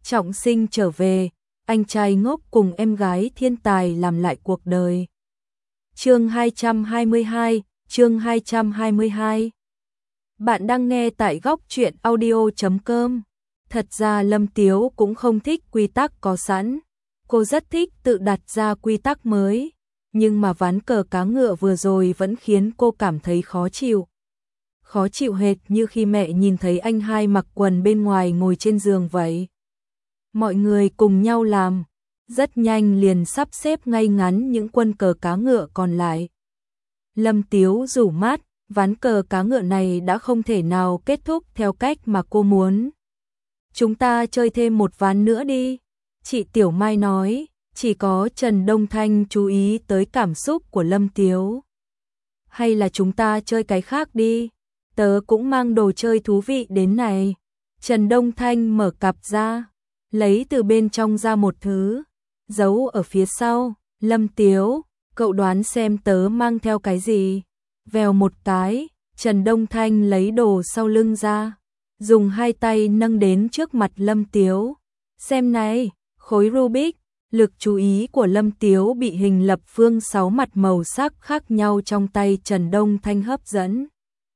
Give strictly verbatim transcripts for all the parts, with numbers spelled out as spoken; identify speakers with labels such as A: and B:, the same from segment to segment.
A: trọng sinh trở về, anh trai ngốc cùng em gái thiên tài làm lại cuộc đời. Chương hai trăm hai mươi hai, chương hai trăm hai mươi hai. Bạn đang nghe tại góc truyện audio chấm com. Thật ra Lâm Tiếu cũng không thích quy tắc có sẵn. Cô rất thích tự đặt ra quy tắc mới. Nhưng mà ván cờ cá ngựa vừa rồi vẫn khiến cô cảm thấy khó chịu. Khó chịu hệt như khi mẹ nhìn thấy anh hai mặc quần bên ngoài ngồi trên giường vậy. Mọi người cùng nhau làm, rất nhanh liền sắp xếp ngay ngắn những quân cờ cá ngựa còn lại. Lâm Tiếu rủ mắt, ván cờ cá ngựa này đã không thể nào kết thúc theo cách mà cô muốn. Chúng ta chơi thêm một ván nữa đi, chị Tiểu Mai nói, chỉ có Trần Đông Thanh chú ý tới cảm xúc của Lâm Tiếu. Hay là chúng ta chơi cái khác đi, tớ cũng mang đồ chơi thú vị đến này. Trần Đông Thanh mở cặp ra, lấy từ bên trong ra một thứ, giấu ở phía sau. Lâm Tiếu, cậu đoán xem tớ mang theo cái gì? Vèo một cái, Trần Đông Thanh lấy đồ sau lưng ra, dùng hai tay nâng đến trước mặt Lâm Tiếu. Xem này, khối Rubik. Lực chú ý của Lâm Tiếu bị hình lập phương sáu mặt màu sắc khác nhau trong tay Trần Đông Thanh hấp dẫn.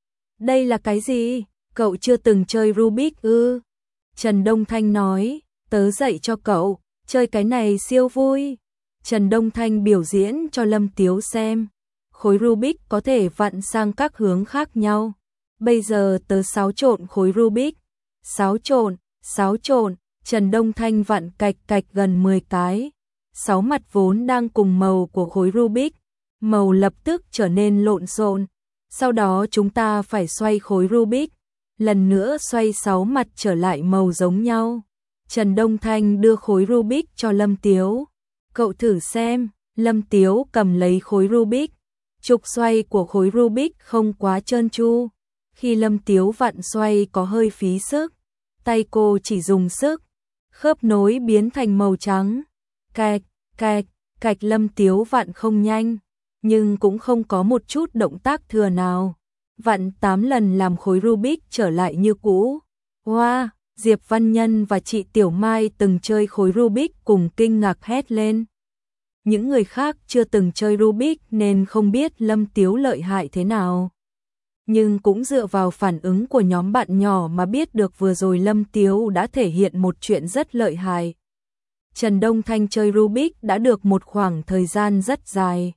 A: Đây là cái gì? Cậu chưa từng chơi Rubik ư? Trần Đông Thanh nói, tớ dạy cho cậu, chơi cái này siêu vui. Trần Đông Thanh biểu diễn cho Lâm Tiếu xem. Khối Rubik có thể vặn sang các hướng khác nhau. Bây giờ tớ xáo trộn khối Rubik. Xáo trộn, xáo trộn. Trần Đông Thanh vặn cạch cạch gần mười cái. Sáu mặt vốn đang cùng màu của khối Rubik, màu lập tức trở nên lộn xộn. Sau đó chúng ta phải xoay khối Rubik, lần nữa xoay sáu mặt trở lại màu giống nhau. Trần Đông Thanh đưa khối Rubik cho Lâm Tiếu. Cậu thử xem. Lâm Tiếu cầm lấy khối Rubik. Trục xoay của khối Rubik không quá trơn tru. Khi Lâm Tiếu vặn xoay có hơi phí sức. Tay cô chỉ dùng sức. Khớp nối biến thành màu trắng. Cạch, cạch, cạch. Lâm Tiếu vặn không nhanh, nhưng cũng không có một chút động tác thừa nào. Vặn tám lần làm khối Rubik trở lại như cũ. Wow, Diệp Văn Nhân và chị Tiểu Mai từng chơi khối Rubik cùng kinh ngạc hét lên. Những người khác chưa từng chơi Rubik nên không biết Lâm Tiếu lợi hại thế nào. Nhưng cũng dựa vào phản ứng của nhóm bạn nhỏ mà biết được vừa rồi Lâm Tiếu đã thể hiện một chuyện rất lợi hại. Trần Đông Thanh chơi Rubik đã được một khoảng thời gian rất dài.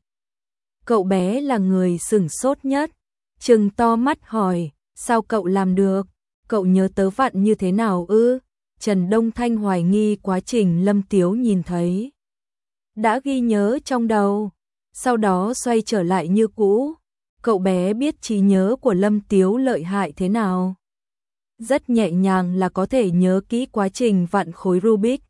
A: Cậu bé là người sửng sốt nhất, trừng to mắt hỏi, sao cậu làm được? Cậu nhớ tớ vặn như thế nào ư? Trần Đông Thanh hoài nghi quá trình Lâm Tiếu nhìn thấy. Đã ghi nhớ trong đầu, sau đó xoay trở lại như cũ. Cậu bé biết trí nhớ của Lâm Tiếu lợi hại thế nào. Rất nhẹ nhàng là có thể nhớ kỹ quá trình vặn khối Rubik.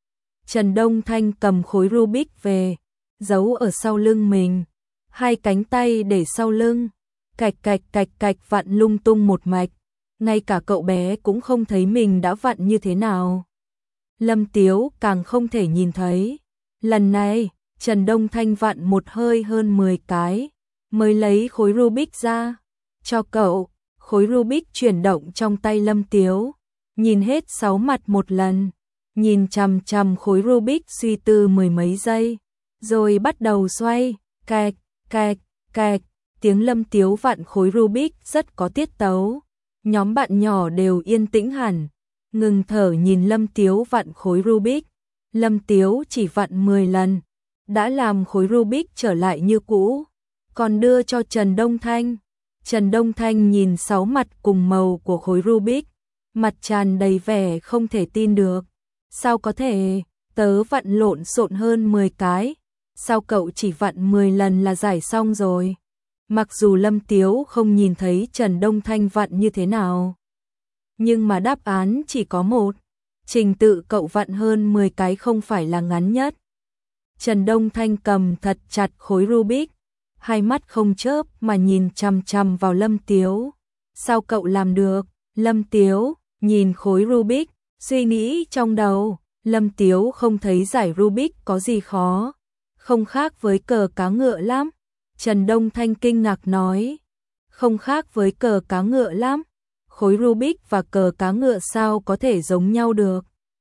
A: Trần Đông Thanh cầm khối Rubik về, giấu ở sau lưng mình. Hai cánh tay để sau lưng, cạch cạch cạch cạch vặn lung tung một mạch. Ngay cả cậu bé cũng không thấy mình đã vặn như thế nào. Lâm Tiếu càng không thể nhìn thấy. Lần này, Trần Đông Thanh vặn một hơi hơn mười cái, mới lấy khối Rubik ra. Cho cậu, khối Rubik chuyển động trong tay Lâm Tiếu. Nhìn hết sáu mặt một lần. Nhìn chằm chằm khối Rubik suy tư mười mấy giây. Rồi bắt đầu xoay, cạch, cạch, cạch. Tiếng Lâm Tiếu vặn khối Rubik rất có tiết tấu. Nhóm bạn nhỏ đều yên tĩnh hẳn, ngừng thở nhìn Lâm Tiếu vặn khối Rubik. Lâm Tiếu chỉ vặn mười lần, đã làm khối Rubik trở lại như cũ, còn đưa cho Trần Đông Thanh. Trần Đông Thanh nhìn sáu mặt cùng màu của khối Rubik, mặt tràn đầy vẻ không thể tin được. Sao có thể, tớ vặn lộn xộn hơn mười cái, sao cậu chỉ vặn mười lần là giải xong rồi? Mặc dù Lâm Tiếu không nhìn thấy Trần Đông Thanh vặn như thế nào, nhưng mà đáp án chỉ có một. Trình tự cậu vặn hơn mười cái không phải là ngắn nhất. Trần Đông Thanh cầm thật chặt khối Rubik, hai mắt không chớp mà nhìn chằm chằm vào Lâm Tiếu. Sao cậu làm được? Lâm Tiếu nhìn khối Rubik, suy nghĩ trong đầu. Lâm Tiếu không thấy giải Rubik có gì khó, không khác với cờ cá ngựa lắm. Trần Đông Thanh kinh ngạc nói, không khác với cờ cá ngựa lắm. Khối Rubik và cờ cá ngựa sao có thể giống nhau được?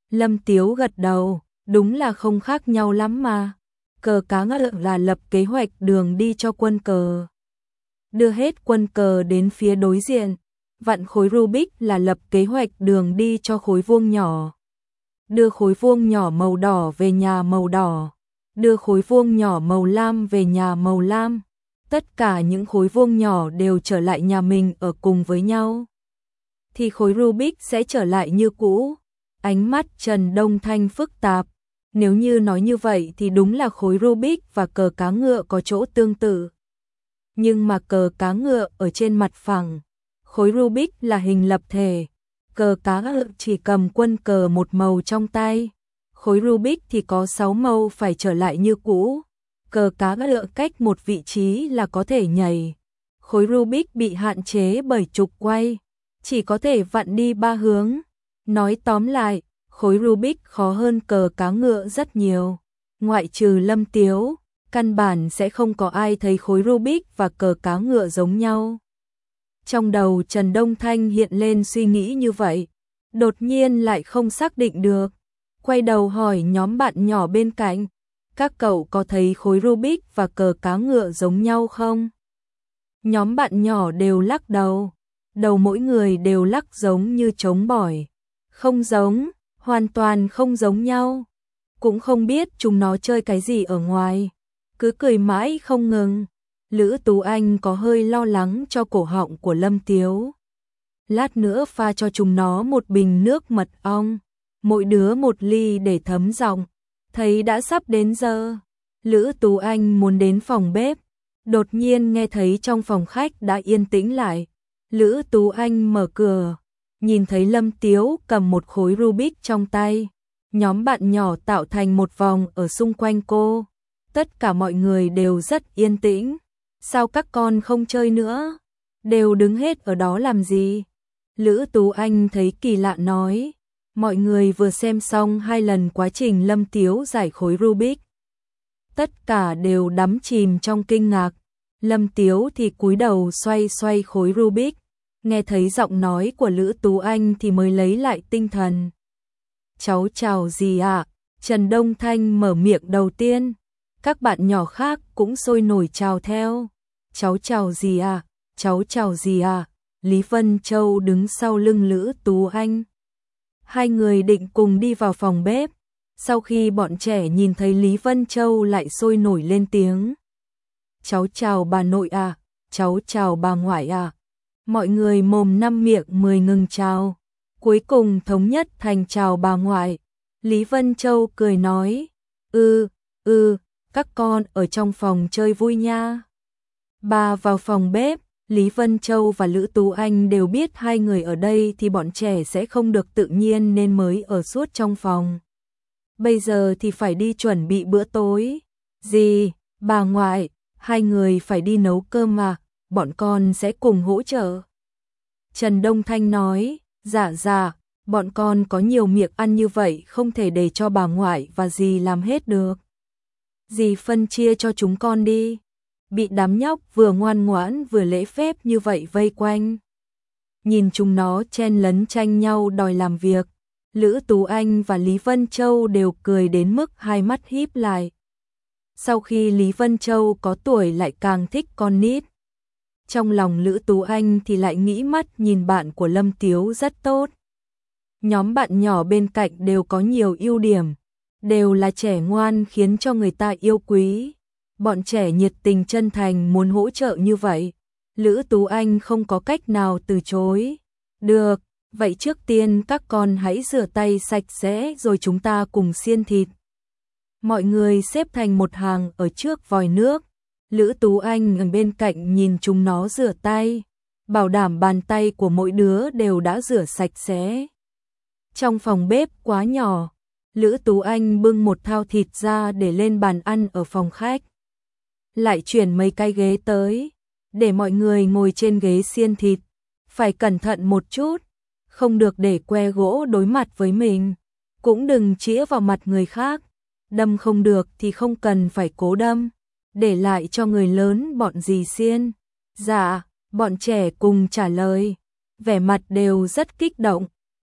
A: Lâm Tiếu gật đầu, đúng là không khác nhau lắm mà. Cờ cá ngựa là lập kế hoạch đường đi cho quân cờ. Đưa hết quân cờ đến phía đối diện. Vặn khối Rubik là lập kế hoạch đường đi cho khối vuông nhỏ. Đưa khối vuông nhỏ màu đỏ về nhà màu đỏ. Đưa khối vuông nhỏ màu lam về nhà màu lam. Tất cả những khối vuông nhỏ đều trở lại nhà mình ở cùng với nhau. Thì khối Rubik sẽ trở lại như cũ. Ánh mắt Trần Đông Thanh phức tạp. Nếu như nói như vậy thì đúng là khối Rubik và cờ cá ngựa có chỗ tương tự. Nhưng mà cờ cá ngựa ở trên mặt phẳng. Khối Rubik là hình lập thể. Cờ cá ngựa chỉ cầm quân cờ một màu trong tay. Khối Rubik thì có sáu màu phải trở lại như cũ. Cờ cá ngựa cách một vị trí là có thể nhảy. Khối Rubik bị hạn chế bởi trục quay. Chỉ có thể vặn đi ba hướng. Nói tóm lại, khối Rubik khó hơn cờ cá ngựa rất nhiều. Ngoại trừ Lâm Tiếu, căn bản sẽ không có ai thấy khối Rubik và cờ cá ngựa giống nhau. Trong đầu Trần Đông Thanh hiện lên suy nghĩ như vậy, đột nhiên lại không xác định được. Quay đầu hỏi nhóm bạn nhỏ bên cạnh, các cậu có thấy khối Rubik và cờ cá ngựa giống nhau không? Nhóm bạn nhỏ đều lắc đầu, đầu mỗi người đều lắc giống như trống bỏi. Không giống, hoàn toàn không giống nhau. Cũng không biết chúng nó chơi cái gì ở ngoài, cứ cười mãi không ngừng. Lữ Tú Anh có hơi lo lắng cho cổ họng của Lâm Tiếu. Lát nữa pha cho chúng nó một bình nước mật ong, mỗi đứa một ly để thấm giọng. Thấy đã sắp đến giờ, Lữ Tú Anh muốn đến phòng bếp, đột nhiên nghe thấy trong phòng khách đã yên tĩnh lại. Lữ Tú Anh mở cửa, nhìn thấy Lâm Tiếu cầm một khối Rubik trong tay. Nhóm bạn nhỏ tạo thành một vòng ở xung quanh cô. Tất cả mọi người đều rất yên tĩnh. Sao các con không chơi nữa? Đều đứng hết ở đó làm gì? Lữ Tú Anh thấy kỳ lạ nói. Mọi người vừa xem xong hai lần quá trình Lâm Tiếu giải khối Rubik. Tất cả đều đắm chìm trong kinh ngạc. Lâm Tiếu thì cúi đầu xoay xoay khối Rubik. Nghe thấy giọng nói của Lữ Tú Anh thì mới lấy lại tinh thần. Cháu chào gì ạ? À? Trần Đông Thanh mở miệng đầu tiên. Các bạn nhỏ khác cũng sôi nổi chào theo. Cháu chào gì à? Cháu chào gì à? Lý Vân Châu đứng sau lưng Lữ Tú Anh. Hai người định cùng đi vào phòng bếp. Sau khi bọn trẻ nhìn thấy Lý Vân Châu lại sôi nổi lên tiếng. Cháu chào bà nội à? Cháu chào bà ngoại à? Mọi người mồm năm miệng mười ngừng chào. Cuối cùng thống nhất thành chào bà ngoại. Lý Vân Châu cười nói. Ừ, ừ, các con ở trong phòng chơi vui nha. Bà vào phòng bếp. Lý Vân Châu và Lữ Tú Anh đều biết hai người ở đây thì bọn trẻ sẽ không được tự nhiên nên mới ở suốt trong phòng. Bây giờ thì phải đi chuẩn bị bữa tối. Gì, bà ngoại, hai người phải đi nấu cơm mà, bọn con sẽ cùng hỗ trợ. Trần Đông Thanh nói, dạ dạ, bọn con có nhiều miệng ăn như vậy không thể để cho bà ngoại và dì làm hết được. Dì phân chia cho chúng con đi. Bị đám nhóc vừa ngoan ngoãn vừa lễ phép như vậy vây quanh. Nhìn chúng nó chen lấn tranh nhau đòi làm việc. Lữ Tú Anh và Lý Vân Châu đều cười đến mức hai mắt híp lại. Sau khi Lý Vân Châu có tuổi lại càng thích con nít. Trong lòng Lữ Tú Anh thì lại nghĩ mắt nhìn bạn của Lâm Tiếu rất tốt. Nhóm bạn nhỏ bên cạnh đều có nhiều ưu điểm. Đều là trẻ ngoan khiến cho người ta yêu quý. Bọn trẻ nhiệt tình chân thành muốn hỗ trợ như vậy. Lữ Tú Anh không có cách nào từ chối. Được, vậy trước tiên các con hãy rửa tay sạch sẽ rồi chúng ta cùng xiên thịt. Mọi người xếp thành một hàng ở trước vòi nước. Lữ Tú Anh ở bên cạnh nhìn chúng nó rửa tay. Bảo đảm bàn tay của mỗi đứa đều đã rửa sạch sẽ. Trong phòng bếp quá nhỏ, Lữ Tú Anh bưng một thao thịt ra để lên bàn ăn ở phòng khách. Lại chuyển mấy cái ghế tới, để mọi người ngồi trên ghế xiên thịt. Phải cẩn thận một chút, không được để que gỗ đối mặt với mình. Cũng đừng chĩa vào mặt người khác, đâm không được thì không cần phải cố đâm. Để lại cho người lớn bọn dì xiên. Dạ, bọn trẻ cùng trả lời, vẻ mặt đều rất kích động.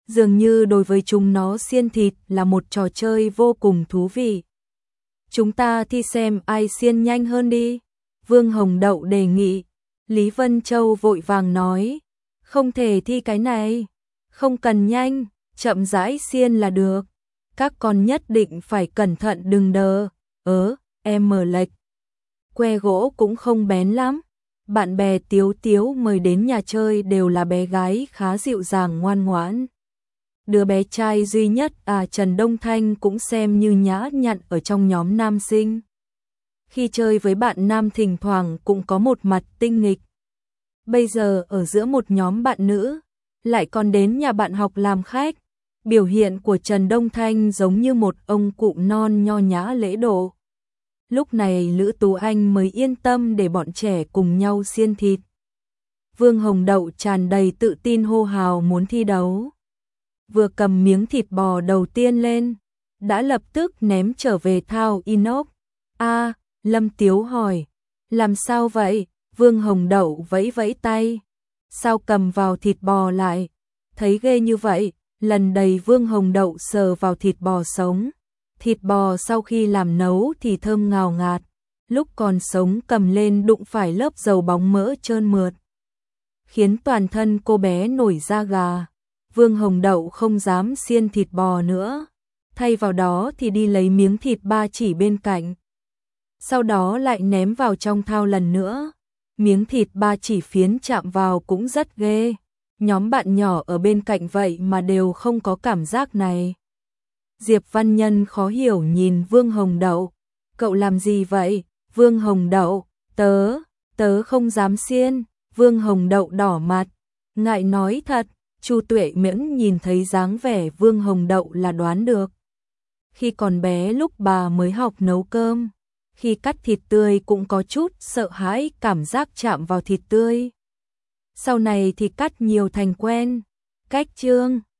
A: Dường như đối với chúng nó xiên thịt là một trò chơi vô cùng thú vị. Chúng ta thi xem ai xiên nhanh hơn đi. Vương Hồng Đậu đề nghị. Lý Vân Châu vội vàng nói. Không thể thi cái này. Không cần nhanh, chậm rãi xiên là được. Các con nhất định phải cẩn thận đừng đờ. Ớ, em mở lệch. Que gỗ cũng không bén lắm. Bạn bè Tiếu Tiếu mời đến nhà chơi đều là bé gái khá dịu dàng ngoan ngoãn. Đứa bé trai duy nhất à Trần Đông Thanh cũng xem như nhã nhặn ở trong nhóm nam sinh. Khi chơi với bạn nam thỉnh thoảng cũng có một mặt tinh nghịch. Bây giờ ở giữa một nhóm bạn nữ, lại còn đến nhà bạn học làm khách. Biểu hiện của Trần Đông Thanh giống như một ông cụ non nho nhã lễ độ. Lúc này Lữ Tú Anh mới yên tâm để bọn trẻ cùng nhau xiên thịt. Vương Hồng Đậu tràn đầy tự tin hô hào muốn thi đấu. Vừa cầm miếng thịt bò đầu tiên lên, đã lập tức ném trở về thao inox. A, Lâm Tiếu hỏi, làm sao vậy? Vương Hồng Đậu vẫy vẫy tay. Sao cầm vào thịt bò lại? Thấy ghê như vậy, lần đầy Vương Hồng Đậu sờ vào thịt bò sống. Thịt bò sau khi làm nấu thì thơm ngào ngạt, lúc còn sống cầm lên đụng phải lớp dầu bóng mỡ trơn mượt, khiến toàn thân cô bé nổi da gà. Vương Hồng Đậu không dám xiên thịt bò nữa, thay vào đó thì đi lấy miếng thịt ba chỉ bên cạnh. Sau đó lại ném vào trong thao lần nữa. Miếng thịt ba chỉ phiến chạm vào cũng rất ghê. Nhóm bạn nhỏ ở bên cạnh vậy mà đều không có cảm giác này. Diệp Văn Nhân khó hiểu nhìn Vương Hồng Đậu. Cậu làm gì vậy? Vương Hồng Đậu, tớ, tớ không dám xiên. Vương Hồng Đậu đỏ mặt, ngại nói thật. Chu Tuệ Miễn nhìn thấy dáng vẻ Vương Hồng Đậu là đoán được. Khi còn bé lúc bà mới học nấu cơm, khi cắt thịt tươi cũng có chút sợ hãi cảm giác chạm vào thịt tươi. Sau này thì cắt nhiều thành quen. Cách chương